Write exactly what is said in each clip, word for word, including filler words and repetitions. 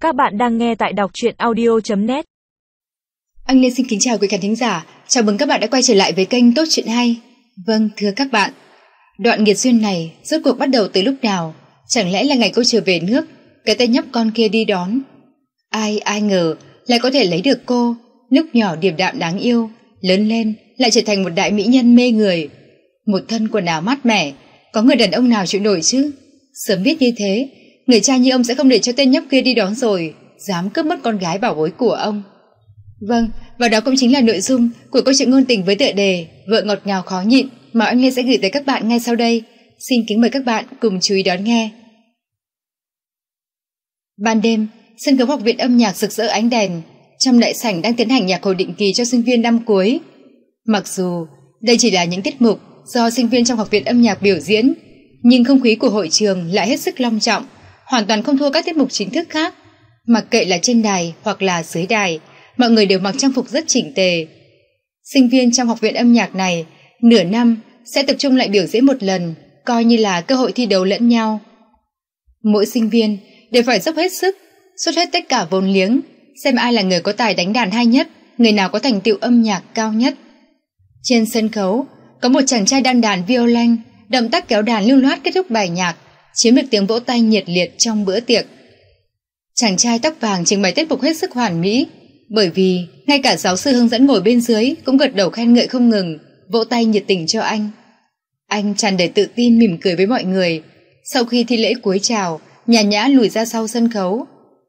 Các bạn đang nghe tại đọc truyện audio chấm net. Anh Lê xin kính chào quý khán thính giả, chào mừng các bạn đã quay trở lại với kênh Tốt Chuyện Hay. Vâng, thưa các bạn, đoạn nghiệt duyên này rốt cuộc bắt đầu từ lúc nào? Chẳng lẽ là ngày cô trở về nước, cái tên nhóc con kia đi đón? Ai ai ngờ lại có thể lấy được cô, lúc nhỏ điềm đạm đáng yêu, lớn lên lại trở thành một đại mỹ nhân mê người. Một thân quần áo mát mẻ, có người đàn ông nào chịu nổi chứ? Sớm biết như thế, người cha như ông sẽ không để cho tên nhóc kia đi đón rồi, dám cướp mất con gái bảo bối của ông. Vâng, và đó cũng chính là nội dung của câu chuyện ngôn tình với tựa đề Vợ ngọt ngào khó nhịn mà anh Lê sẽ gửi tới các bạn ngay sau đây. Xin kính mời các bạn cùng chú ý đón nghe. Ban đêm, sân khấu học viện âm nhạc rực rỡ ánh đèn, trong đại sảnh đang tiến hành nhạc hội định kỳ cho sinh viên năm cuối. Mặc dù đây chỉ là những tiết mục do sinh viên trong học viện âm nhạc biểu diễn, nhưng không khí của hội trường lại hết sức long trọng, hoàn toàn không thua các tiết mục chính thức khác. Mặc kệ là trên đài hoặc là dưới đài, mọi người đều mặc trang phục rất chỉnh tề. Sinh viên trong học viện âm nhạc này nửa năm sẽ tập trung lại biểu diễn một lần, coi như là cơ hội thi đấu lẫn nhau. Mỗi sinh viên đều phải dốc hết sức, xuất hết tất cả vốn liếng, xem ai là người có tài đánh đàn hay nhất, người nào có thành tựu âm nhạc cao nhất. Trên sân khấu có một chàng trai đan đàn violon, động tác kéo đàn lưu loát kết thúc bài nhạc, chiếm được tiếng vỗ tay nhiệt liệt trong bữa tiệc. Chàng trai tóc vàng trình bày tiết mục hết sức hoàn mỹ, bởi vì ngay cả giáo sư hướng dẫn ngồi bên dưới cũng gật đầu khen ngợi không ngừng, vỗ tay nhiệt tình cho anh. Anh tràn đầy tự tin mỉm cười với mọi người. Sau khi thi lễ cúi chào, nhàn nhã lùi ra sau sân khấu.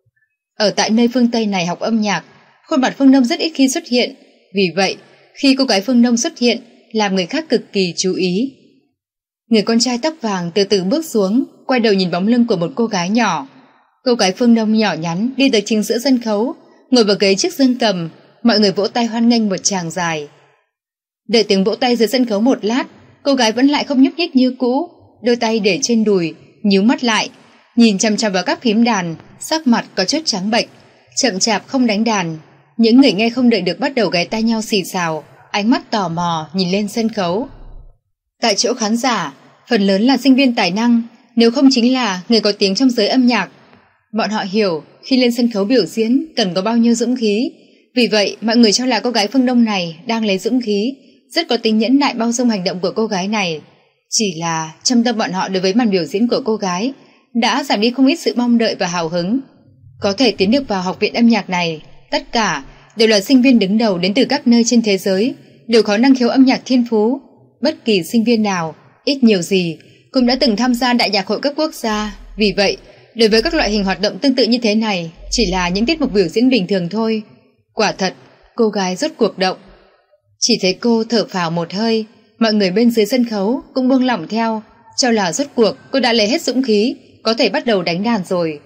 Ở tại nơi phương Tây này học âm nhạc, khuôn mặt Phương Đông rất ít khi xuất hiện, vì vậy khi cô gái Phương Đông xuất hiện làm người khác cực kỳ chú ý. Người con trai tóc vàng từ từ bước xuống, quay đầu nhìn bóng lưng của một cô gái nhỏ. Cô gái Phương Đông nhỏ nhắn đi tới chính giữa sân khấu, ngồi vào ghế trước dương cầm, mọi người vỗ tay hoan nghênh một tràng dài. Đợi tiếng vỗ tay dưới sân khấu một lát, cô gái vẫn lại không nhúc nhích như cũ, đôi tay để trên đùi, nhíu mắt lại, nhìn chằm chằm vào các phím đàn, sắc mặt có chút trắng bệch, chậm chạp không đánh đàn. Những người nghe không đợi được bắt đầu ghé tai nhau xì xào, ánh mắt tò mò nhìn lên sân khấu. Tại chỗ khán giả, phần lớn là sinh viên tài năng, nếu không chính là người có tiếng trong giới âm nhạc. Bọn họ hiểu khi lên sân khấu biểu diễn cần có bao nhiêu dũng khí, vì vậy mọi người cho là cô gái Phương Đông này đang lấy dũng khí, rất có tính nhẫn nại bao dung hành động của cô gái này. Chỉ là trong tâm bọn họ đối với màn biểu diễn của cô gái đã giảm đi không ít sự mong đợi và hào hứng. Có thể tiến được vào học viện âm nhạc này, tất cả đều là sinh viên đứng đầu đến từ các nơi trên thế giới, đều có năng khiếu âm nhạc thiên phú. Bất kỳ sinh viên nào, ít nhiều gì, cũng đã từng tham gia đại nhạc hội cấp quốc gia. Vì vậy, đối với các loại hình hoạt động tương tự như thế này, chỉ là những tiết mục biểu diễn bình thường thôi. Quả thật, cô gái rốt cuộc động. Chỉ thấy cô thở phào một hơi, mọi người bên dưới sân khấu cũng buông lỏng theo, cho là rốt cuộc cô đã lấy hết dũng khí, có thể bắt đầu đánh đàn rồi.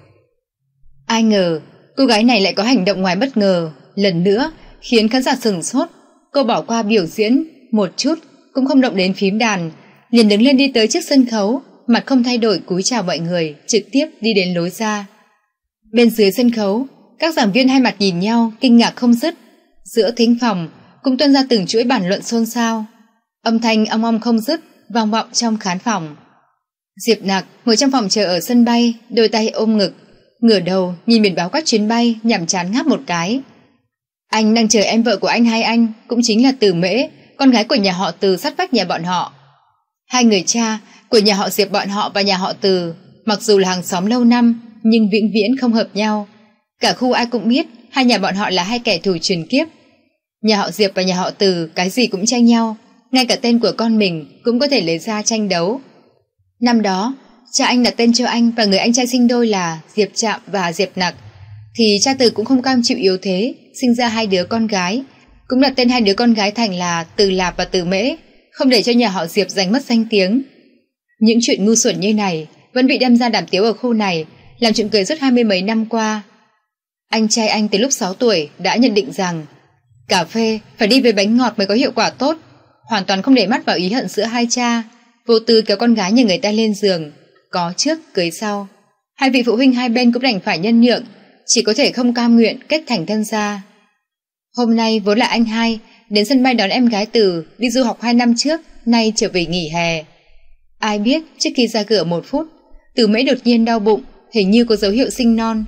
Ai ngờ, cô gái này lại có hành động ngoài bất ngờ, lần nữa khiến khán giả sửng sốt. Cô bỏ qua biểu diễn, một chút cũng không động đến phím đàn, liền đứng lên đi tới trước sân khấu, mặt không thay đổi cúi chào mọi người, trực tiếp đi đến lối ra. Bên dưới sân khấu, các giảng viên hai mặt nhìn nhau, kinh ngạc không dứt. Giữa thính phòng cũng tuôn ra từng chuỗi bàn luận xôn xao, âm thanh ong ong không dứt vang vọng trong khán phòng. Diệp Nặc ngồi trong phòng chờ ở sân bay, đôi tay ôm ngực, ngửa đầu nhìn biển báo các chuyến bay, nhảm chán ngáp một cái. Anh đang chờ em vợ của anh hai anh, cũng chính là Từ Mễ, con gái của nhà họ Từ sát vách nhà bọn họ. Hai người cha của nhà họ Diệp bọn họ và nhà họ Từ, mặc dù là hàng xóm lâu năm, nhưng vĩnh viễn không hợp nhau. Cả khu ai cũng biết hai nhà bọn họ là hai kẻ thù truyền kiếp. Nhà họ Diệp và nhà họ Từ cái gì cũng tranh nhau, ngay cả tên của con mình cũng có thể lấy ra tranh đấu. Năm đó, cha anh đặt tên cho anh và người anh trai sinh đôi là Diệp Trạm và Diệp Nặc, thì cha Từ cũng không cam chịu yếu thế, sinh ra hai đứa con gái, cũng đặt tên hai đứa con gái thành là Từ Lạp và Từ Mễ, không để cho nhà họ Diệp giành mất danh tiếng. Những chuyện ngu xuẩn như này vẫn bị đem ra đàm tiếu ở khu này, làm chuyện cười suốt hai mươi mấy năm qua. Anh trai anh từ lúc sáu tuổi đã nhận định rằng cà phê phải đi với bánh ngọt mới có hiệu quả tốt, hoàn toàn không để mắt vào ý hận giữa hai cha, vô tư kéo con gái nhà người ta lên giường, có trước cưới sau. Hai vị phụ huynh hai bên cũng đành phải nhân nhượng, chỉ có thể không cam nguyện kết thành thân gia. Hôm nay vốn là anh hai đến sân bay đón em gái Từ đi du học hai năm trước, nay trở về nghỉ hè. Ai biết trước khi ra cửa một phút, Từ Mễ đột nhiên đau bụng, hình như có dấu hiệu sinh non.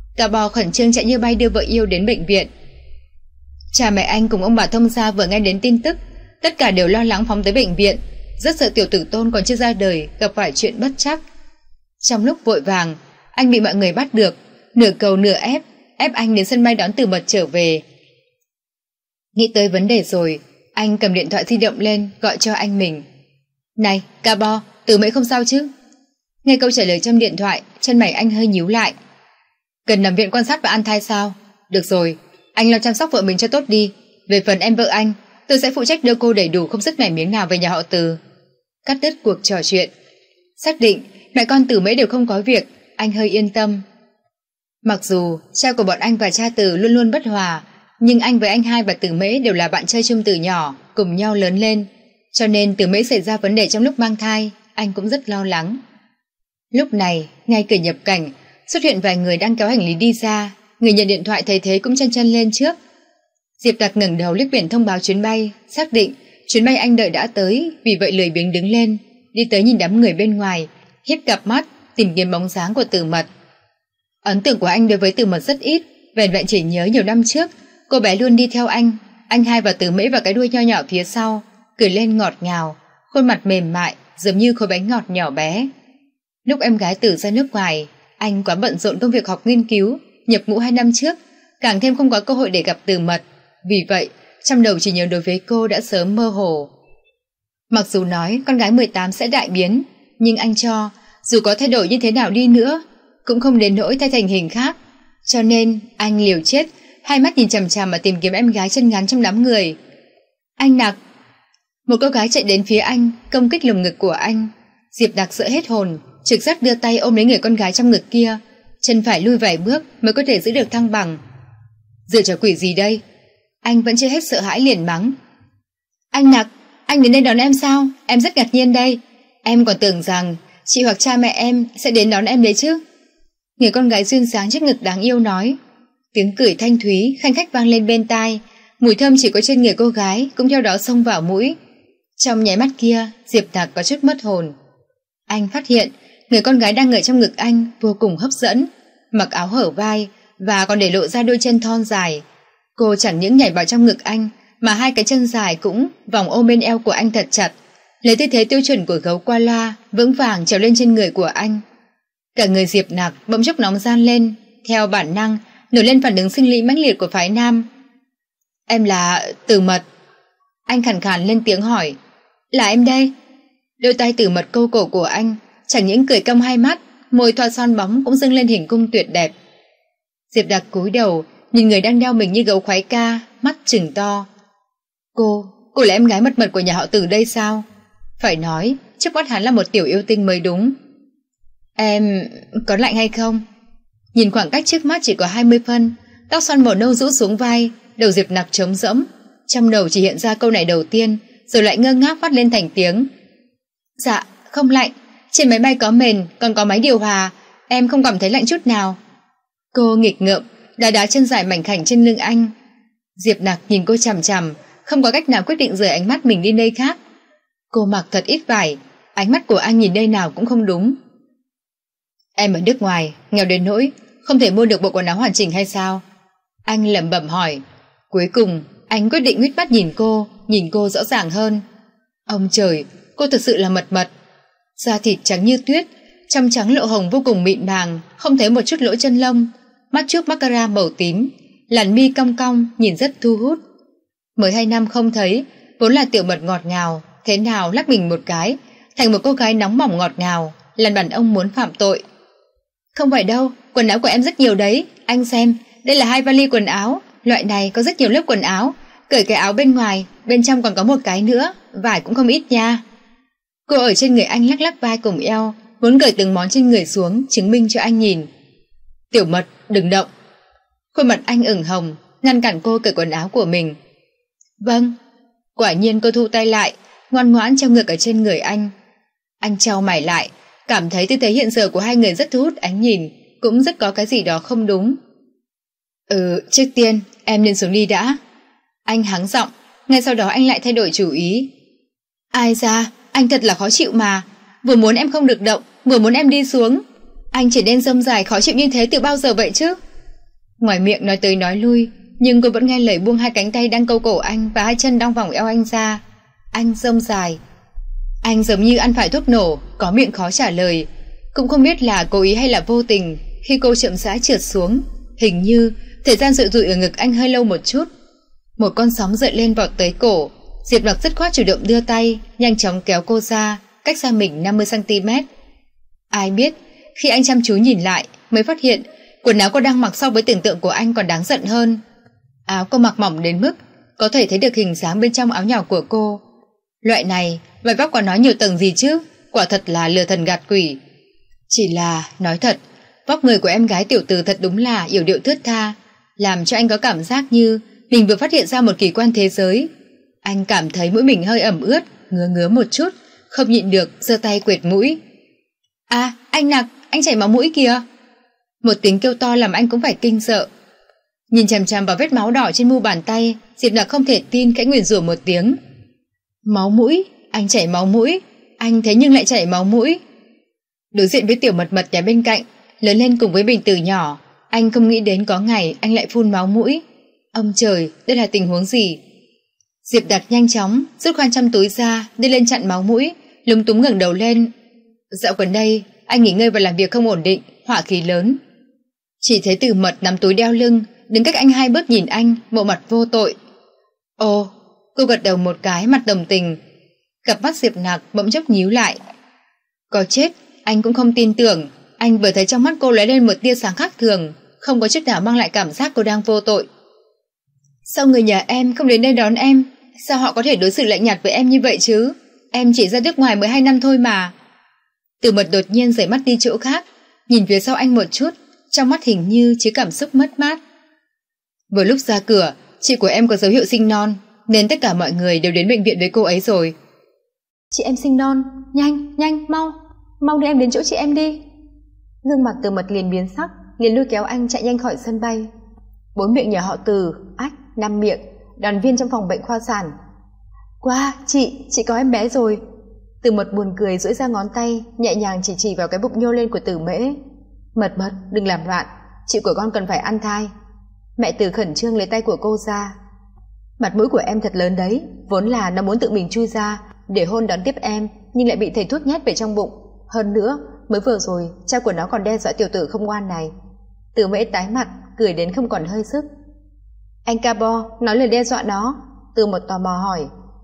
Cả bò khẩn trương chạy như bay đưa vợ yêu đến bệnh viện. Cha mẹ anh cùng ông bà thông gia vừa nghe đến tin tức, tất cả đều lo lắng phóng tới bệnh viện, rất sợ tiểu tử Tôn còn chưa ra đời gặp phải chuyện bất trắc. Trong lúc vội vàng, anh bị mọi người bắt được, nửa cầu nửa ép, ép anh đến sân bay đón Tử Mật trở về. Nghĩ tới vấn đề rồi, anh cầm điện thoại di động lên gọi cho anh mình. Này, Ca Bo, Tử Mễ không sao chứ? Nghe câu trả lời trong điện thoại, chân mày anh hơi nhíu lại. Cần nằm viện quan sát và ăn thai sao? Được rồi, anh lo chăm sóc vợ mình cho tốt đi. Về phần em vợ anh, tôi sẽ phụ trách đưa cô đầy đủ không sứt mẻ miếng nào về nhà họ Từ. Cắt đứt cuộc trò chuyện. Xác định mẹ con Tử Mễ đều không có việc, anh hơi yên tâm. Mặc dù cha của bọn anh và cha Từ luôn luôn bất hòa, nhưng anh với anh hai và Tử Mễ đều là bạn chơi chung từ nhỏ, cùng nhau lớn lên, cho nên Tử Mễ xảy ra vấn đề trong lúc mang thai, anh cũng rất lo lắng. Lúc này, ngay cửa nhập cảnh, xuất hiện vài người đang kéo hành lý đi ra, người nhận điện thoại thấy thế cũng chân chân lên trước. Diệp Đặc ngẩng đầu liếc biển thông báo chuyến bay, xác định chuyến bay anh đợi đã tới, vì vậy lười biếng đứng lên, đi tới nhìn đám người bên ngoài, hiếp cặp mắt tìm kiếm bóng dáng của Tử Mật. Ấn tượng của anh đối với Tử Mật rất ít, vẻn vẹn chỉ nhớ nhiều năm trước cô bé luôn đi theo anh, anh hai và Tử Mễ và cái đuôi nho nhỏ phía sau, cười lên ngọt ngào, khuôn mặt mềm mại giống như khối bánh ngọt nhỏ bé. Lúc em gái Tử ra nước ngoài, anh quá bận rộn công việc học nghiên cứu, nhập ngũ hai năm trước, càng thêm không có cơ hội để gặp Tử Mật, vì vậy trong đầu chỉ nhớ đối với cô đã sớm mơ hồ. Mặc dù nói con gái mười tám sẽ đại biến, nhưng anh cho dù có thay đổi như thế nào đi nữa cũng không đến nỗi thay thành hình khác, cho nên anh liều chết, hai mắt nhìn chằm chằm mà tìm kiếm em gái chân ngắn trong đám người. Anh Nặc! Một cô gái chạy đến phía anh, công kích lồng ngực của anh. Diệp Đặc sợ hết hồn, trực giác đưa tay ôm lấy người con gái trong ngực kia, chân phải lui vài bước mới có thể giữ được thăng bằng. Dựa cho quỷ gì đây? Anh vẫn chưa hết sợ hãi liền mắng. Anh Nặc, anh đến đây đón em sao? Em rất ngạc nhiên đây. Em còn tưởng rằng chị hoặc cha mẹ em sẽ đến đón em đấy chứ. Người con gái duyên dáng trước ngực đáng yêu nói. Tiếng cười thanh thúy khanh khách vang lên bên tai, mùi thơm chỉ có trên người cô gái cũng theo đó xông vào mũi. Trong nháy mắt kia, Diệp Đặc có chút mất hồn. Anh phát hiện người con gái đang ở trong ngực anh vô cùng hấp dẫn, mặc áo hở vai và còn để lộ ra đôi chân thon dài. Cô chẳng những nhảy vào trong ngực anh mà hai cái chân dài cũng vòng ôm bên eo của anh thật chặt, lấy tư thế tiêu chuẩn của gấu koala vững vàng trèo lên trên người của anh. Cả người Diệp Nặc bỗng chốc nóng ran lên, theo bản năng nổi lên phản ứng sinh lý mãnh liệt của phái nam. Em là Tử Mật? Anh khàn khàn lên tiếng hỏi. Là em đây. Đôi tay Tử Mật câu cổ của anh, chẳng những cười cong hai mắt, môi thoa son bóng cũng dâng lên hình cung tuyệt đẹp. Diệp Đặc cúi đầu nhìn người đang đeo mình như gấu khoái ca, mắt trừng to. Cô, cô là em gái mật mật của nhà họ Tử đây sao? Phải nói, trước mắt hắn là một tiểu yêu tinh mới đúng. Em có lạnh hay không? Nhìn khoảng cách trước mắt chỉ có hai mươi phân, tóc xoăn màu nâu rũ xuống vai, đầu Diệp Nặc trống rỗng, trong đầu chỉ hiện ra câu này đầu tiên, rồi lại ngơ ngác phát lên thành tiếng. Dạ, không lạnh, trên máy bay có mền, còn có máy điều hòa, em không cảm thấy lạnh chút nào. Cô nghịch ngợm, đá đá chân dài mảnh khảnh trên lưng anh. Diệp Nặc nhìn cô chằm chằm, không có cách nào quyết định rời ánh mắt mình đi nơi khác. Cô mặc thật ít vải, ánh mắt của anh nhìn nơi nào cũng không đúng. Em ở nước ngoài, nghèo đến nỗi không thể mua được bộ quần áo hoàn chỉnh hay sao? Anh lẩm bẩm hỏi. Cuối cùng anh quyết định nguyết mắt nhìn cô, nhìn cô rõ ràng hơn. Ông trời, cô thật sự là mật mật. Da thịt trắng như tuyết, trong trắng lộ hồng vô cùng mịn màng, không thấy một chút lỗ chân lông, mắt trước mascara màu tím, làn mi cong cong nhìn rất thu hút. Mới hai năm không thấy, vốn là tiểu mật ngọt ngào, thế nào lắc mình một cái thành một cô gái nóng bỏng ngọt ngào, làm đàn ông muốn phạm tội. Không phải đâu, quần áo của em rất nhiều đấy, anh xem, đây là hai vali quần áo, loại này có rất nhiều lớp quần áo, cởi cái áo bên ngoài, bên trong còn có một cái nữa, vải cũng không ít nha. Cô ở trên người anh lắc lắc vai cùng eo, muốn cởi từng món trên người xuống, chứng minh cho anh nhìn. Tiểu Mật, đừng động. Khuôn mặt anh ửng hồng, ngăn cản cô cởi quần áo của mình. Vâng. Quả nhiên cô thu tay lại, ngoan ngoãn treo ngược ở trên người anh. Anh trao mày lại, cảm thấy tư thế hiện giờ của hai người rất thu hút ánh nhìn, cũng rất có cái gì đó không đúng. Ừ, trước tiên em nên xuống đi đã. Anh hắng giọng, ngay sau đó anh lại thay đổi chủ ý. Ai ra, anh thật là khó chịu mà, vừa muốn em không được động, vừa muốn em đi xuống. Anh trở nên rông dài khó chịu như thế từ bao giờ vậy chứ? Ngoài miệng nói tới nói lui, nhưng cô vẫn nghe lời buông hai cánh tay đang câu cổ anh và hai chân đang vòng eo anh ra. Anh rông dài. Anh giống như ăn phải thuốc nổ, có miệng khó trả lời. Cũng không biết là cố ý hay là vô tình, khi cô chậm rãi trượt xuống, hình như thời gian dụi dụi ở ngực anh hơi lâu một chút. Một con sóng dậy lên vọt tới cổ. Diệp Mặc dứt khoát chủ động đưa tay, nhanh chóng kéo cô ra, cách xa mình năm mươi xăng ti mét. Ai biết, khi anh chăm chú nhìn lại, mới phát hiện quần áo cô đang mặc so với tưởng tượng của anh còn đáng giận hơn. Áo cô mặc mỏng đến mức có thể thấy được hình dáng bên trong áo nhỏ của cô. Loại này, vải vóc còn nói nhiều tầng gì chứ, quả thật là lừa thần gạt quỷ. Chỉ là, nói thật, vóc người của em gái tiểu tử thật đúng là yểu điệu thướt tha, làm cho anh có cảm giác như mình vừa phát hiện ra một kỳ quan thế giới. Anh cảm thấy mũi mình hơi ẩm ướt, ngứa ngứa một chút, không nhịn được giơ tay quệt mũi. À, anh Nặc, anh chảy máu mũi kìa. Một tiếng kêu to làm anh cũng phải kinh sợ. Nhìn chằm chằm vào vết máu đỏ trên mu bàn tay, Diệp Nặc không thể tin khẽ nguyền rủa một tiếng. Máu mũi, anh chảy máu mũi, anh thế nhưng lại chảy máu mũi. Đối diện với tiểu mật mật nhà bên cạnh, lớn lên cùng với mình từ nhỏ, anh không nghĩ đến có ngày anh lại phun máu mũi. Ông trời, đây là tình huống gì? Diệp Đạt nhanh chóng rút khoan trong túi ra, đi lên chặn máu mũi, lúng túng ngẩng đầu lên. Dạo gần đây, anh nghỉ ngơi và làm việc không ổn định, hỏa khí lớn. Chỉ thấy Từ Mật nắm túi đeo lưng, đứng cách anh hai bước nhìn anh, bộ mặt vô tội. Ồ, cô gật đầu một cái, mặt đồng tình. Cặp mắt Diệp Nặc bỗng chốc nhíu lại. Có chết, anh cũng không tin tưởng. Anh vừa thấy trong mắt cô lóe lên một tia sáng khác thường, không có chút nào mang lại cảm giác cô đang vô tội. Sao người nhà em không đến đây đón em? Sao họ có thể đối xử lạnh nhạt với em như vậy chứ? Em chỉ ra nước ngoài mới hai năm thôi mà. Từ Mật đột nhiên rời mắt đi chỗ khác, nhìn phía sau anh một chút, trong mắt hình như chứa cảm xúc mất mát. Vừa lúc ra cửa, chị của em có dấu hiệu sinh non, nên tất cả mọi người đều đến bệnh viện với cô ấy rồi. Chị em sinh non, nhanh, nhanh, mau, mau đưa em đến chỗ chị em đi. Gương mặt Từ Mật liền biến sắc, liền lôi kéo anh chạy nhanh khỏi sân bay. Bốn miệng nhà họ Từ, ách, năm miệng, đoàn viên trong phòng bệnh khoa sản. Qua, chị, chị có em bé rồi. Từ Mật buồn cười duỗi ra ngón tay, nhẹ nhàng chỉ chỉ vào cái bụng nhô lên của Từ Mễ. Mật Mật, đừng làm loạn, chị của con cần phải ăn thai. Mẹ Từ khẩn trương lấy tay của cô ra. Mặt mũi của em thật lớn đấy, vốn là nó muốn tự mình chui ra để hôn đón tiếp em, nhưng lại bị thầy thuốc nhét về trong bụng. Hơn nữa, mới vừa rồi, cha của nó còn đe dọa tiểu tử không ngoan này. Từ Mễ tái mặt, cười đến không còn hơi sức. Anh Cabo nói lời đe dọa nó. Từ Mật tò mò hỏi.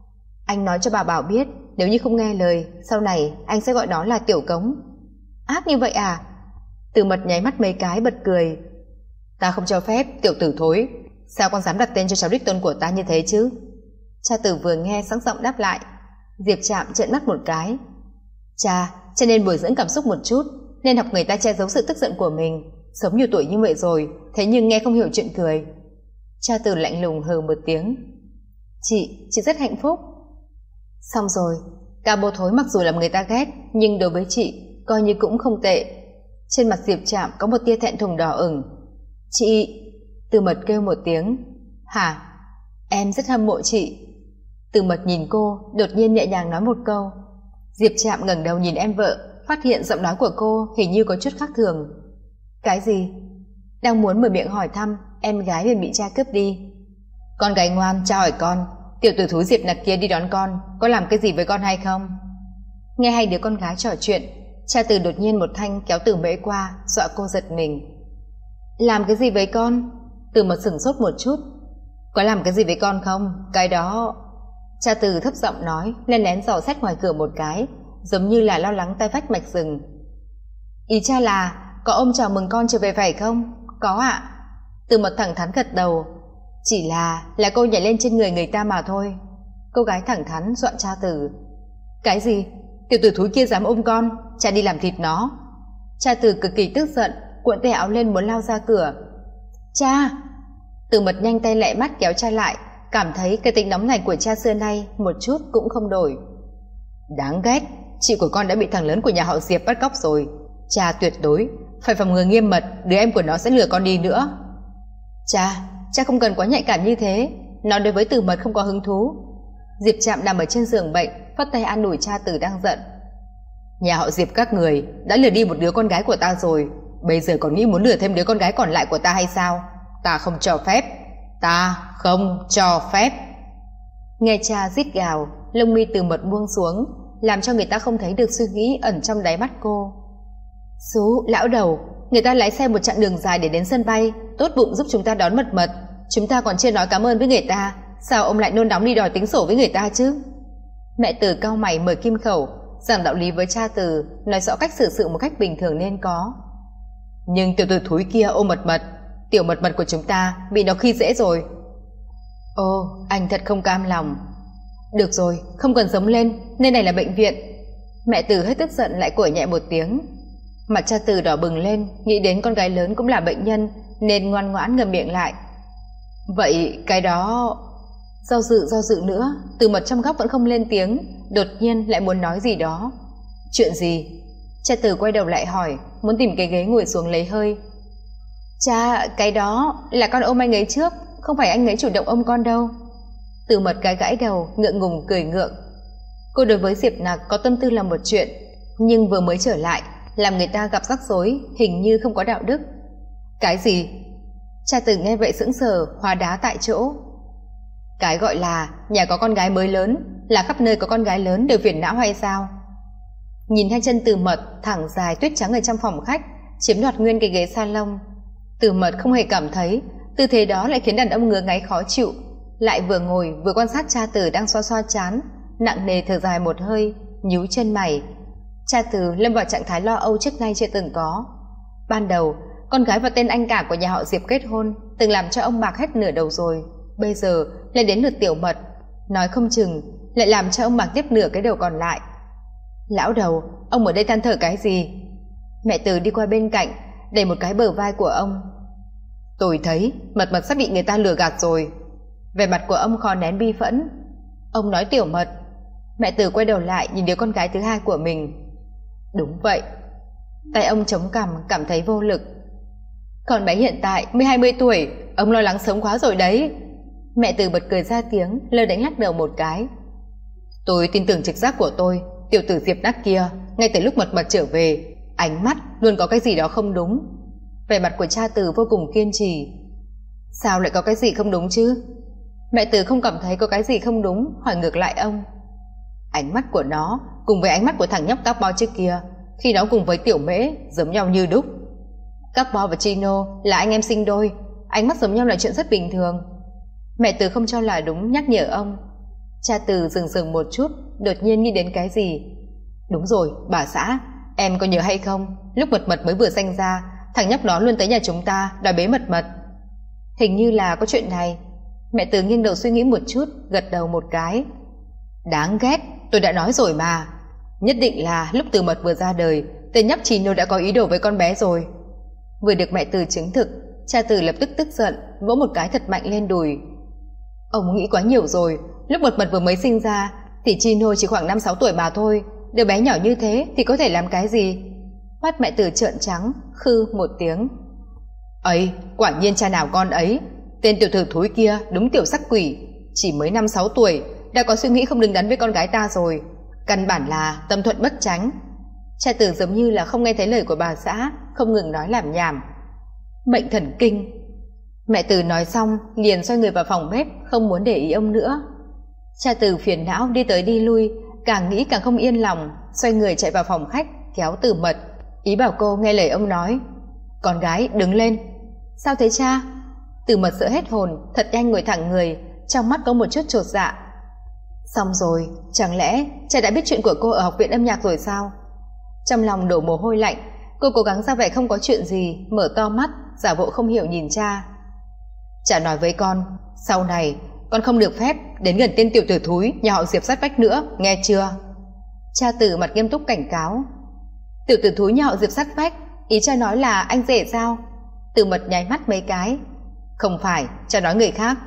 Anh nói cho bà Bảo biết, nếu như không nghe lời, sau này anh sẽ gọi nó là tiểu cống. Ác như vậy à? Từ Mật nháy mắt mấy cái bật cười. Ta không cho phép, tiểu tử thối. Sao con dám đặt tên cho cháu đích tôn của ta như thế chứ? Cha Từ vừa nghe sáng giọng đáp lại. Diệp Trạm trợn mắt một cái. Cha, cha nên bồi dưỡng cảm xúc một chút, nên học người ta che giấu sự tức giận của mình. Sống nhiều tuổi như vậy rồi, thế nhưng nghe không hiểu chuyện cười. Cha Từ lạnh lùng hừ một tiếng. Chị, chị rất hạnh phúc. Xong rồi, Cabo thối mặc dù làm người ta ghét, nhưng đối với chị, coi như cũng không tệ. Trên mặt Diệp Trạm có một tia thẹn thùng đỏ ửng. Chị... Từ Mật kêu một tiếng. Hả? Em rất hâm mộ chị. Từ Mật nhìn cô, đột nhiên nhẹ nhàng nói một câu. Diệp Trạm ngẩng đầu nhìn em vợ, phát hiện giọng nói của cô hình như có chút khác thường. Cái gì? Đang muốn mở miệng hỏi thăm, em gái liền bị cha cướp đi. Con gái ngoan, cha hỏi con, tiểu tử thúi Diệp Nặc kia đi đón con, có làm cái gì với con hay không? Nghe hai đứa con gái trò chuyện, cha Từ đột nhiên một thanh kéo Từ Mễ qua, dọa cô giật mình. Làm cái gì với con? Từ Mật sửng sốt một chút. Có làm cái gì với con không? Cái đó... Cha Từ thấp giọng nói, lên lén dò xét ngoài cửa một cái, giống như là lo lắng tai vách mạch rừng. Ý cha là có ông chào mừng con trở về phải không? Có ạ. Từ Mật thẳng thắn gật đầu. Chỉ là là cô nhảy lên trên người người ta mà thôi. Cô gái thẳng thắn dọa cha Từ. Cái gì? Tiểu tử thúi kia dám ôm con, cha đi làm thịt nó. Cha Từ cực kỳ tức giận, cuộn tay áo lên muốn lao ra cửa. Cha! Từ Mật nhanh tay lẹ mắt kéo cha lại, cảm thấy cái tính nóng này của cha xưa nay một chút cũng không đổi. Đáng ghét, chị của con đã bị thằng lớn của nhà họ Diệp bắt cóc rồi. Cha tuyệt đối phải phòng ngừa nghiêm mật, đứa em của nó sẽ lừa con đi nữa. Cha, cha không cần quá nhạy cảm như thế, nó đối với Từ Mật không có hứng thú. Diệp Trạm nằm ở trên giường bệnh, phất tay an ủi cha Từ đang giận. Nhà họ Diệp các người đã lừa đi một đứa con gái của ta rồi, bây giờ còn nghĩ muốn lừa thêm đứa con gái còn lại của ta hay sao? Ta không cho phép, ta không cho phép. Nghe cha rít gào, lông mi Từ Mật buông xuống, làm cho người ta không thấy được suy nghĩ ẩn trong đáy mắt cô. Sú, lão đầu, người ta lái xe một chặng đường dài để đến sân bay, tốt bụng giúp chúng ta đón Mật Mật, chúng ta còn chưa nói cảm ơn với người ta, sao ông lại nôn nóng đi đòi tính sổ với người ta chứ? Mẹ Từ cau mày mở kim khẩu, giảng đạo lý với cha Từ, nói rõ cách xử sự một cách bình thường nên có. Nhưng tiểu tử thúi kia ôm Mật Mật, tiểu Mật Mật của chúng ta bị nó khi dễ rồi. Ô, anh thật không cam lòng. Được rồi, không cần giống lên, nơi này là bệnh viện. Mẹ Từ hết tức giận lại củi nhẹ một tiếng. Mặt cha Từ đỏ bừng lên, nghĩ đến con gái lớn cũng là bệnh nhân nên ngoan ngoãn ngậm miệng lại. Vậy cái đó... Do dự do dự nữa, Từ Mật trong góc vẫn không lên tiếng, đột nhiên lại muốn nói gì đó. Chuyện gì? Cha Từ quay đầu lại hỏi, muốn tìm cái ghế ngồi xuống lấy hơi. Cha, cái đó là con ôm anh ấy trước, không phải anh ấy chủ động ôm con đâu. Từ Mật gãi gãi đầu, ngượng ngùng cười ngượng. Cô đối với Diệp Nặc có tâm tư là một chuyện, nhưng vừa mới trở lại làm người ta gặp rắc rối, hình như không có đạo đức. Cái gì? Cha Từ nghe vậy sững sờ, hóa đá tại chỗ. Cái gọi là nhà có con gái mới lớn là khắp nơi có con gái lớn đều phiền não hay sao? Nhìn hai chân Từ Mật thẳng dài tuyết trắng ở trong phòng khách chiếm đoạt nguyên cái ghế salon, Từ Mật không hề cảm thấy tư thế đó lại khiến đàn ông ngứa ngáy khó chịu, lại vừa ngồi vừa quan sát cha Từ đang xoa xoa trán, nặng nề thở dài một hơi, nhíu chân mày. Cha Từ lâm vào trạng thái lo âu trước nay chưa từng có. Ban đầu con gái và tên anh cả của nhà họ Diệp kết hôn từng làm cho ông bạc hết nửa đầu rồi, bây giờ lại đến lượt tiểu Mật, nói không chừng lại làm cho ông bạc tiếp nửa cái đầu còn lại. Lão đầu, ông ở đây than thở cái gì? Mẹ Từ đi qua bên cạnh, đẩy một cái bờ vai của ông. Tôi thấy Mật Mật sắp bị người ta lừa gạt rồi. Vẻ mặt của ông khó nén bi phẫn. Ông nói tiểu Mật. Mẹ Từ quay đầu lại nhìn đứa con gái thứ hai của mình. Đúng vậy. Tay ông chống cằm, cảm thấy vô lực. Con bé hiện tại mới hai mươi tuổi, ông lo lắng sớm quá rồi đấy. Mẹ Từ bật cười ra tiếng, lơ đánh lắc đầu một cái. Tôi tin tưởng trực giác của tôi. Tiểu tử Diệp Nặc kia, ngay từ lúc Mật Mật trở về, ánh mắt luôn có cái gì đó không đúng. Vẻ mặt của cha Từ vô cùng kiên trì. Sao lại có cái gì không đúng chứ? Mẹ Từ không cảm thấy có cái gì không đúng, hỏi ngược lại ông. Ánh mắt của nó cùng với ánh mắt của thằng nhóc Capo trước kia, khi nó cùng với tiểu Mễ giống nhau như đúc. Capo và Chino là anh em sinh đôi, ánh mắt giống nhau là chuyện rất bình thường. Mẹ Từ không cho là đúng, nhắc nhở ông. Cha Từ dừng dừng một chút, đột nhiên nghĩ đến cái gì. Đúng rồi, bà xã, em có nhớ hay không, lúc Mật Mật mới vừa sinh ra, thằng nhóc đó luôn tới nhà chúng ta đòi bế Mật Mật. Hình như là có chuyện này. Mẹ Từ nghiêng đầu suy nghĩ một chút, gật đầu một cái. Đáng ghét, tôi đã nói rồi mà. Nhất định là lúc Từ Mật vừa ra đời, tên nhóc Chino đã có ý đồ với con bé rồi. Vừa được mẹ Từ chứng thực, cha Từ lập tức tức giận, vỗ một cái thật mạnh lên đùi. Ông nghĩ quá nhiều rồi. Lúc Mật Mật vừa mới sinh ra thì Chino chỉ khoảng năm sáu tuổi mà thôi, đứa bé nhỏ như thế thì có thể làm cái gì? Mắt mẹ Từ trợn trắng, khư một tiếng. Ấy, quả nhiên cha nào con ấy. Tên tiểu tử thúi kia đúng tiểu sắc quỷ, chỉ mới năm sáu tuổi đã có suy nghĩ không đứng đắn với con gái ta rồi, căn bản là tâm thuận bất tránh. Cha Từ giống như là không nghe thấy lời của bà xã, không ngừng nói làm nhảm. Bệnh thần kinh. Mẹ Từ nói xong liền xoay người vào phòng bếp, không muốn để ý ông nữa. Cha Từ phiền não đi tới đi lui, càng nghĩ càng không yên lòng, xoay người chạy vào phòng khách kéo Từ Mật, ý bảo cô nghe lời ông nói. Con gái đứng lên. Sao thế cha? Từ Mật sợ hết hồn, thật nhanh ngồi thẳng người, trong mắt có một chút chột dạ. Xong rồi, chẳng lẽ cha đã biết chuyện của cô ở học viện âm nhạc rồi sao? Trong lòng đổ mồ hôi lạnh, cô cố gắng ra vẻ không có chuyện gì, mở to mắt, giả bộ không hiểu nhìn cha. Cha nói với con, sau này con không được phép đến gần tên tiểu tử thúi nhà họ Diệp sát vách nữa, nghe chưa? Cha Từ mặt nghiêm túc cảnh cáo. Tiểu tử thúi nhà họ Diệp sát vách, ý cha nói là anh rể sao? Từ Mật nháy mắt mấy cái. Không phải, cha nói người khác.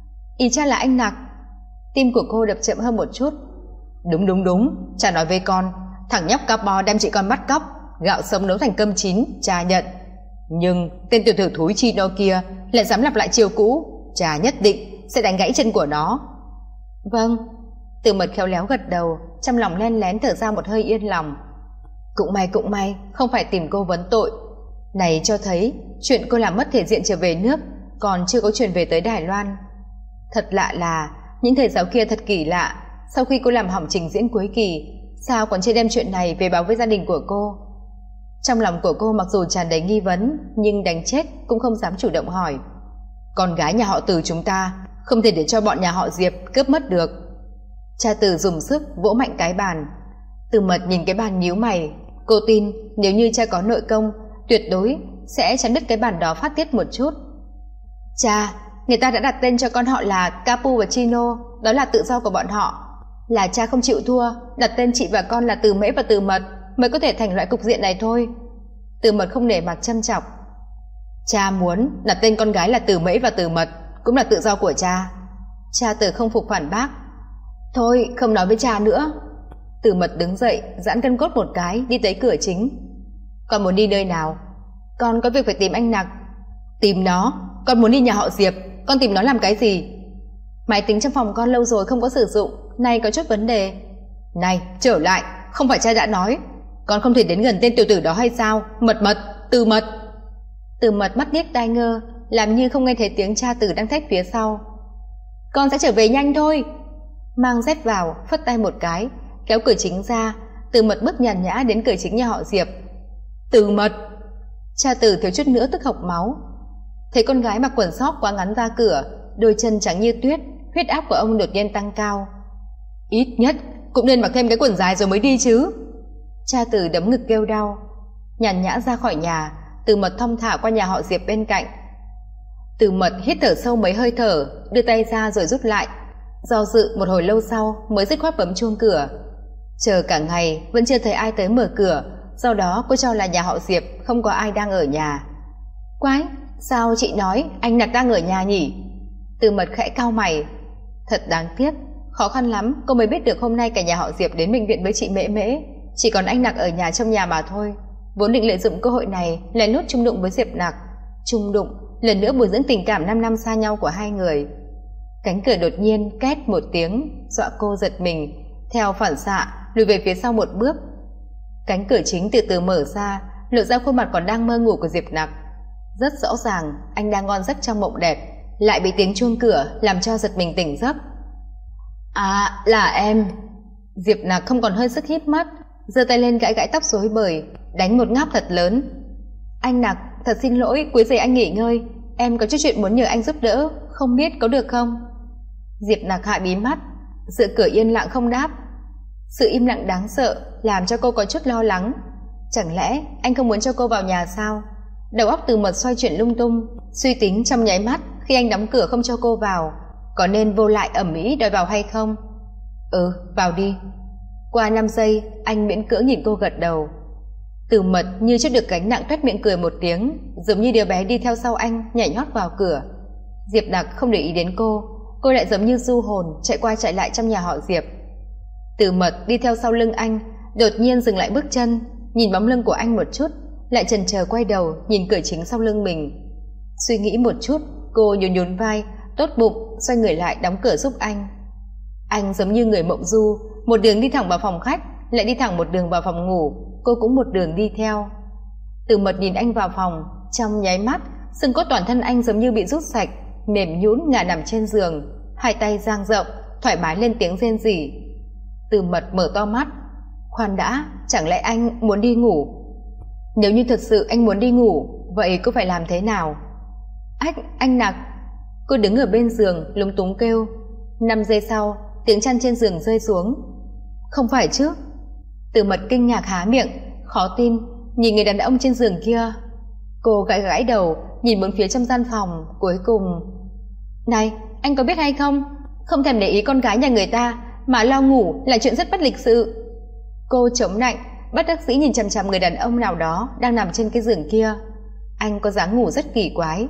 Ý cha là anh Nặc. Tim của cô đập chậm hơn một chút. Đúng đúng đúng, cha nói với con, thằng nhóc Capo đem chị con bắt cóc, gạo sống nấu thành cơm chín, cha nhận. Nhưng tên tiểu tử thúi Chino kia lại dám lặp lại chiêu cũ, cha nhất định sẽ đánh gãy chân của nó. Vâng. Từ Mật khéo léo gật đầu, trong lòng len lén thở ra một hơi yên lòng. Cũng may cũng may không phải tìm cô vấn tội. Này cho thấy chuyện cô làm mất thể diện trở về nước còn chưa có chuyển về tới Đài Loan. Thật lạ là những thầy giáo kia thật kỳ lạ, sau khi cô làm hỏng trình diễn cuối kỳ, sao còn chưa đem chuyện này về báo với gia đình của cô. Trong lòng của cô mặc dù tràn đầy nghi vấn, nhưng đánh chết cũng không dám chủ động hỏi. Con gái nhà họ Từ chúng ta không thể để cho bọn nhà họ Diệp cướp mất được. Cha Từ dùng sức vỗ mạnh cái bàn. Từ Mật nhìn cái bàn nhíu mày. Cô tin nếu như cha có nội công, tuyệt đối sẽ chắn đứt cái bàn đó phát tiết một chút. Cha, người ta đã đặt tên cho con họ là Capu và Chino, đó là tự do của bọn họ. Là cha không chịu thua, đặt tên chị và con là Từ Mễ và Từ Mật mới có thể thành loại cục diện này thôi. Từ Mật không nể mặt châm chọc. Cha muốn đặt tên con gái là Từ Mễ và Từ Mật cũng là tự do của cha. Cha Từ không phục phản bác. Thôi không nói với cha nữa. Từ Mật đứng dậy, giãn gân cốt một cái, đi tới cửa chính. Con muốn đi nơi nào? Con có việc phải tìm anh Nặc. Tìm nó? Con muốn đi nhà họ Diệp, con tìm nó làm cái gì? Máy tính trong phòng con lâu rồi không có sử dụng, nay có chút vấn đề. Này, trở lại, không phải cha đã nói con không thể đến gần tên tiểu tử đó hay sao? Mật Mật, Từ Mật. Từ Mật mắt điếc tai ngơ, làm như không nghe thấy tiếng cha Từ đang thét phía sau. Con sẽ trở về nhanh thôi. Mang dép vào, phất tay một cái, kéo cửa chính ra. Từ Mật bước nhàn nhã đến cửa chính nhà họ Diệp. Từ Mật. Cha Từ thiếu chút nữa tức hộc máu. Thấy con gái mặc quần sóc quá ngắn ra cửa, đôi chân trắng như tuyết, huyết áp của ông đột nhiên tăng cao. Ít nhất cũng nên mặc thêm cái quần dài rồi mới đi chứ. Cha Từ đấm ngực kêu đau. Nhàn nhã ra khỏi nhà, Từ Mật thong thả qua nhà họ Diệp bên cạnh. Từ Mật hít thở sâu mấy hơi thở, đưa tay ra rồi rút lại. Do dự một hồi lâu sau mới dứt khoát bấm chuông cửa. Chờ cả ngày vẫn chưa thấy ai tới mở cửa, do đó cô cho là nhà họ Diệp không có ai đang ở nhà. Quái, sao chị nói anh Nặc đang ở nhà nhỉ? Từ Mật khẽ cau mày. Thật đáng tiếc, khó khăn lắm cô mới biết được hôm nay cả nhà họ Diệp đến bệnh viện với chị Mễ Mễ, chỉ còn anh Nặc ở nhà trong nhà mà thôi. Vốn định lợi dụng cơ hội này lén lút chung đụng với Diệp Nặc, chung đụng lần nữa bồi dưỡng tình cảm năm năm xa nhau của hai người. Cánh cửa đột nhiên két một tiếng, dọa cô giật mình, theo phản xạ lùi về phía sau một bước. Cánh cửa chính từ từ mở ra, lộ ra khuôn mặt còn đang mơ ngủ của Diệp Nặc. Rất rõ ràng anh đang ngon giấc trong mộng đẹp, lại bị tiếng chuông cửa làm cho giật mình tỉnh giấc. À, là em. Diệp Nặc không còn hơi sức híp mắt, giơ tay lên gãi gãi tóc rối bời, đánh một ngáp thật lớn. Anh Nặc, thật xin lỗi quấy rầy anh nghỉ ngơi, em có chút chuyện muốn nhờ anh giúp đỡ, không biết có được không? Diệp Nặc hạ bí mắt, dựa cửa yên lặng không đáp. Sự im lặng đáng sợ làm cho cô có chút lo lắng. Chẳng lẽ anh không muốn cho cô vào nhà sao? Đầu óc Từ Mật xoay chuyển lung tung, suy tính trong nháy mắt khi anh đóng cửa không cho cô vào, có nên vô lại ầm ĩ đòi vào hay không? Ừ, vào đi. Qua năm giây anh miễn cưỡng nhìn cô gật đầu. Từ Mật như chút được gánh nặng toét miệng cười một tiếng, giống như đứa bé đi theo sau anh nhảy nhót vào cửa. Diệp Nặc không để ý đến cô, cô lại giống như du hồn chạy qua chạy lại trong nhà họ Diệp. Từ Mật đi theo sau lưng anh, đột nhiên dừng lại bước chân, nhìn bóng lưng của anh một chút, lại chần chờ quay đầu nhìn cửa chính sau lưng mình. Suy nghĩ một chút, cô nhún nhún vai, tốt bụng xoay người lại đóng cửa giúp anh. Anh giống như người mộng du, một đường đi thẳng vào phòng khách, lại đi thẳng một đường vào phòng ngủ, cô cũng một đường đi theo. Từ Mật nhìn anh vào phòng, trong nháy mắt xương cốt toàn thân anh giống như bị rút sạch, mềm nhũn ngả nằm trên giường, hai tay dang rộng, thoải mái lên tiếng rên rỉ. Từ Mật mở to mắt. Khoan đã, chẳng lẽ anh muốn đi ngủ? Nếu như thật sự anh muốn đi ngủ, vậy cô phải làm thế nào? Ách, anh Nặc. Cô đứng ở bên giường lúng túng kêu. Năm giây sau, tiếng chăn trên giường rơi xuống. Không phải chứ? Từ Mật kinh ngạc há miệng, khó tin nhìn người đàn ông trên giường kia. Cô gãi gãi đầu, nhìn bốn phía trong gian phòng, cuối cùng. Này, anh có biết hay không, không thèm để ý con gái nhà người ta mà lao ngủ là chuyện rất bất lịch sự. Cô chống nạnh, bất đắc dĩ nhìn chằm chằm người đàn ông nào đó đang nằm trên cái giường kia. Anh có dáng ngủ rất kỳ quái.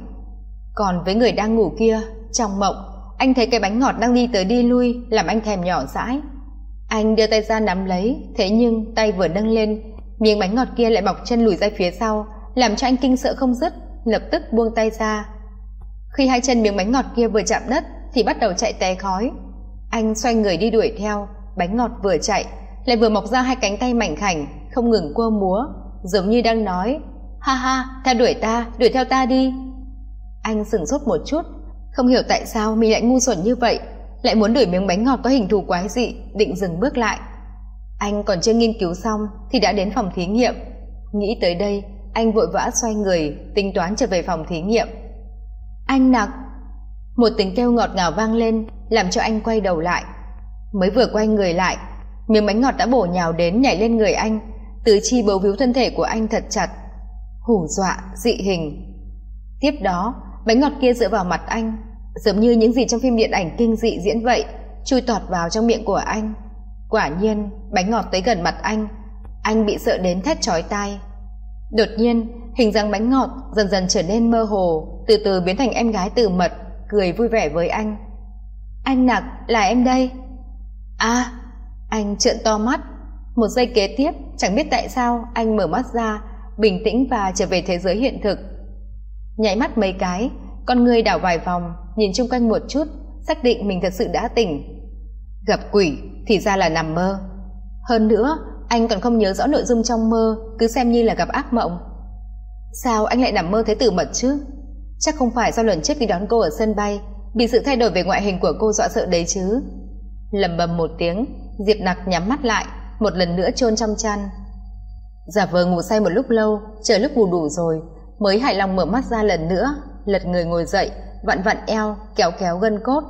Còn với người đang ngủ kia, trong mộng anh thấy cái bánh ngọt đang đi tới đi lui, làm anh thèm nhỏ dãi. Anh đưa tay ra nắm lấy, thế nhưng tay vừa nâng lên, miếng bánh ngọt kia lại mọc chân lùi ra phía sau, làm cho anh kinh sợ không dứt, lập tức buông tay ra. Khi hai chân miếng bánh ngọt kia vừa chạm đất thì bắt đầu chạy té khói. Anh xoay người đi đuổi theo, bánh ngọt vừa chạy lại vừa mọc ra hai cánh tay mảnh khảnh, không ngừng quơ múa, giống như đang nói: ha ha, theo đuổi ta, đuổi theo ta đi. Anh sửng sốt một chút, không hiểu tại sao mình lại ngu xuẩn như vậy, lại muốn đổi miếng bánh ngọt có hình thù quái dị, định dừng bước lại. Anh còn chưa nghiên cứu xong thì đã đến phòng thí nghiệm. Nghĩ tới đây, anh vội vã xoay người, tính toán trở về phòng thí nghiệm. Anh Nặc! Một tiếng kêu ngọt ngào vang lên, làm cho anh quay đầu lại. Mới vừa quay người lại, miếng bánh ngọt đã bổ nhào đến, nhảy lên người anh, tứ chi bấu víu thân thể của anh thật chặt. Hù dọa, dị hình. Tiếp đó, bánh ngọt kia dựa vào mặt anh, giống như những gì trong phim điện ảnh kinh dị diễn vậy, chui tọt vào trong miệng của anh. Quả nhiên, bánh ngọt tới gần mặt anh, anh bị sợ đến thét chói tai. Đột nhiên, hình dáng bánh ngọt dần dần trở nên mơ hồ, từ từ biến thành em gái Từ Mật, cười vui vẻ với anh. Anh Nặc, là em đây. À, anh trợn to mắt. Một giây kế tiếp, chẳng biết tại sao anh mở mắt ra, bình tĩnh và trở về thế giới hiện thực. Nháy mắt mấy cái, con người đảo vài vòng, nhìn chung quanh một chút, xác định mình thật sự đã tỉnh. Gặp quỷ thì ra là nằm mơ. Hơn nữa, anh còn không nhớ rõ nội dung trong mơ, cứ xem như là gặp ác mộng. Sao anh lại nằm mơ thấy Từ Mật chứ? Chắc không phải do lần trước đi đón cô ở sân bay, bị sự thay đổi về ngoại hình của cô dọa sợ đấy chứ. Lầm bầm một tiếng, Diệp Nặc nhắm mắt lại, một lần nữa chôn trong chăn. Giả vờ ngủ say một lúc lâu, chờ lúc ngủ đủ rồi, mới hài lòng mở mắt ra lần nữa, lật người ngồi dậy, vặn vặn eo, kéo kéo gân cốt.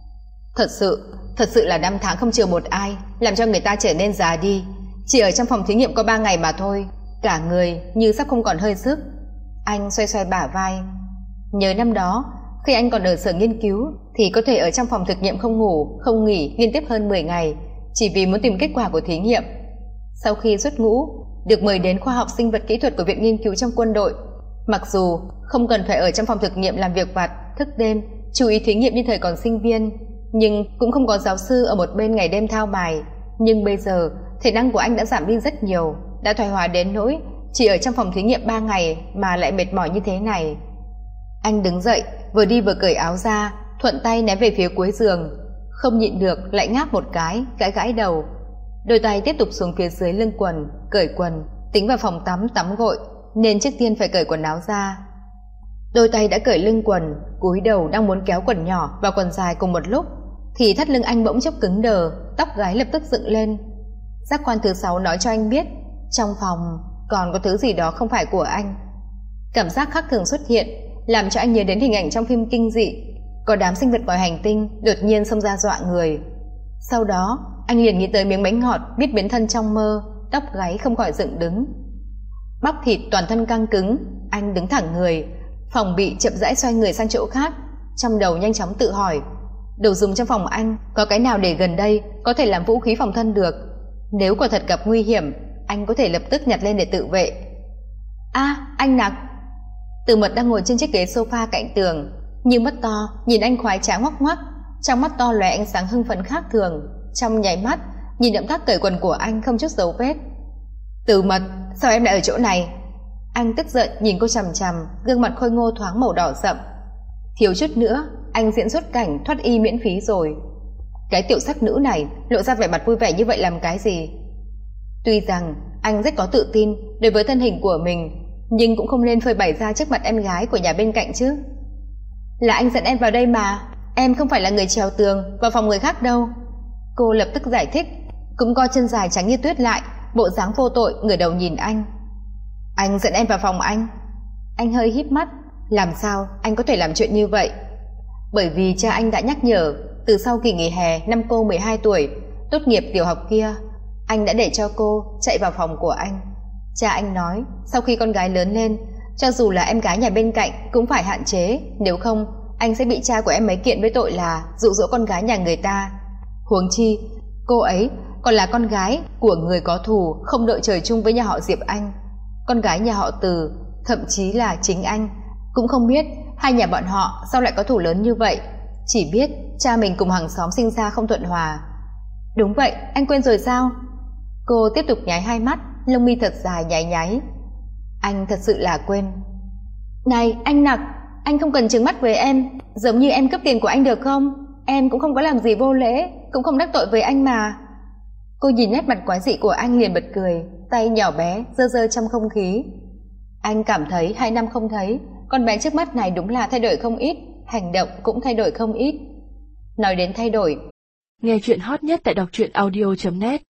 Thật sự, thật sự là năm tháng không chừa một ai, làm cho người ta trở nên già đi. Chỉ ở trong phòng thí nghiệm có ba ngày mà thôi, cả người như sắp không còn hơi sức. Anh xoay xoay bả vai. Nhớ năm đó, khi anh còn ở sở nghiên cứu, thì có thể ở trong phòng thực nghiệm không ngủ, không nghỉ liên tiếp hơn mười ngày, chỉ vì muốn tìm kết quả của thí nghiệm. Sau khi xuất ngũ, được mời đến khoa học sinh vật kỹ thuật của viện nghiên cứu trong quân đội. Mặc dù không cần phải ở trong phòng thực nghiệm làm việc vặt, thức đêm, chú ý thí nghiệm như thời còn sinh viên, nhưng cũng không có giáo sư ở một bên ngày đêm thao bài. Nhưng bây giờ, thể năng của anh đã giảm đi rất nhiều, đã thoái hóa đến nỗi chỉ ở trong phòng thí nghiệm ba ngày mà lại mệt mỏi như thế này. Anh đứng dậy, vừa đi vừa cởi áo ra, thuận tay ném về phía cuối giường. Không nhịn được lại ngáp một cái, gãi gãi đầu. Đôi tay tiếp tục xuống phía dưới lưng quần, cởi quần, tính vào phòng tắm tắm gội, nên trước tiên phải cởi quần áo ra. Đôi tay đã cởi lưng quần, cúi đầu đang muốn kéo quần nhỏ và quần dài cùng một lúc, thì thắt lưng anh bỗng chốc cứng đờ, tóc gái lập tức dựng lên. Giác quan thứ sáu nói cho anh biết, trong phòng còn có thứ gì đó không phải của anh. Cảm giác khác thường xuất hiện, làm cho anh nhớ đến hình ảnh trong phim kinh dị, có đám sinh vật ngoài hành tinh đột nhiên xông ra dọa người. Sau đó, anh liền nghĩ tới miếng bánh ngọt biết biến thân trong mơ, tóc gáy không khỏi dựng đứng. Bắp thịt toàn thân căng cứng, anh đứng thẳng người, phòng bị chậm rãi xoay người sang chỗ khác, trong đầu nhanh chóng tự hỏi, đồ dùng trong phòng anh có cái nào để gần đây có thể làm vũ khí phòng thân được. Nếu quả thật gặp nguy hiểm, anh có thể lập tức nhặt lên để tự vệ. A, à, anh Nặc! Từ Mật đang ngồi trên chiếc ghế sofa cạnh tường, nhưng mắt to nhìn anh khoái trá ngoắc ngoắc, trong mắt to lóe ánh sáng hưng phấn khác thường. Trong nháy mắt, nhìn động tác cởi quần của anh không chút dấu vết. Từ Mật, sao em lại ở chỗ này? Anh tức giận nhìn cô chằm chằm, gương mặt khôi ngô thoáng màu đỏ sậm. Thiếu chút nữa, anh diễn xuất cảnh thoát y miễn phí rồi. Cái tiểu sắc nữ này lộ ra vẻ mặt vui vẻ như vậy làm cái gì? Tuy rằng anh rất có tự tin đối với thân hình của mình, nhưng cũng không nên phơi bày ra trước mặt em gái của nhà bên cạnh chứ. Là anh dẫn em vào đây mà, em không phải là người trèo tường vào phòng người khác đâu. Cô lập tức giải thích, cũng co chân dài trắng như tuyết lại, bộ dáng vô tội ngửa đầu nhìn anh. Anh dẫn em vào phòng anh. Anh hơi híp mắt, làm sao anh có thể làm chuyện như vậy? Bởi vì cha anh đã nhắc nhở, từ sau kỳ nghỉ hè năm cô mười hai tuổi, tốt nghiệp tiểu học kia, anh đã để cho cô chạy vào phòng của anh. Cha anh nói, sau khi con gái lớn lên, cho dù là em gái nhà bên cạnh cũng phải hạn chế, nếu không anh sẽ bị cha của em ấy kiện với tội là dụ dỗ con gái nhà người ta. Huống chi, cô ấy còn là con gái của người có thù không đội trời chung với nhà họ Diệp anh. Con gái nhà họ Từ, thậm chí là chính anh cũng không biết hai nhà bọn họ sao lại có thù lớn như vậy, chỉ biết cha mình cùng hàng xóm sinh ra không thuận hòa. Đúng vậy, anh quên rồi sao? Cô tiếp tục nháy hai mắt, lông mi thật dài nháy nháy. Anh thật sự là quên. Này anh Nặc, anh không cần trừng mắt với em, giống như em cướp tiền của anh được không? Em cũng không có làm gì vô lễ, cũng không đắc tội với anh mà. Cô nhìn nét mặt quái dị của anh liền bật cười, tay nhỏ bé giơ giơ trong không khí. Anh cảm thấy hai năm không thấy, con bé trước mắt này đúng là thay đổi không ít, hành động cũng thay đổi không ít. Nói đến thay đổi, nghe chuyện hot nhất tại đọc truyện audio chấm net.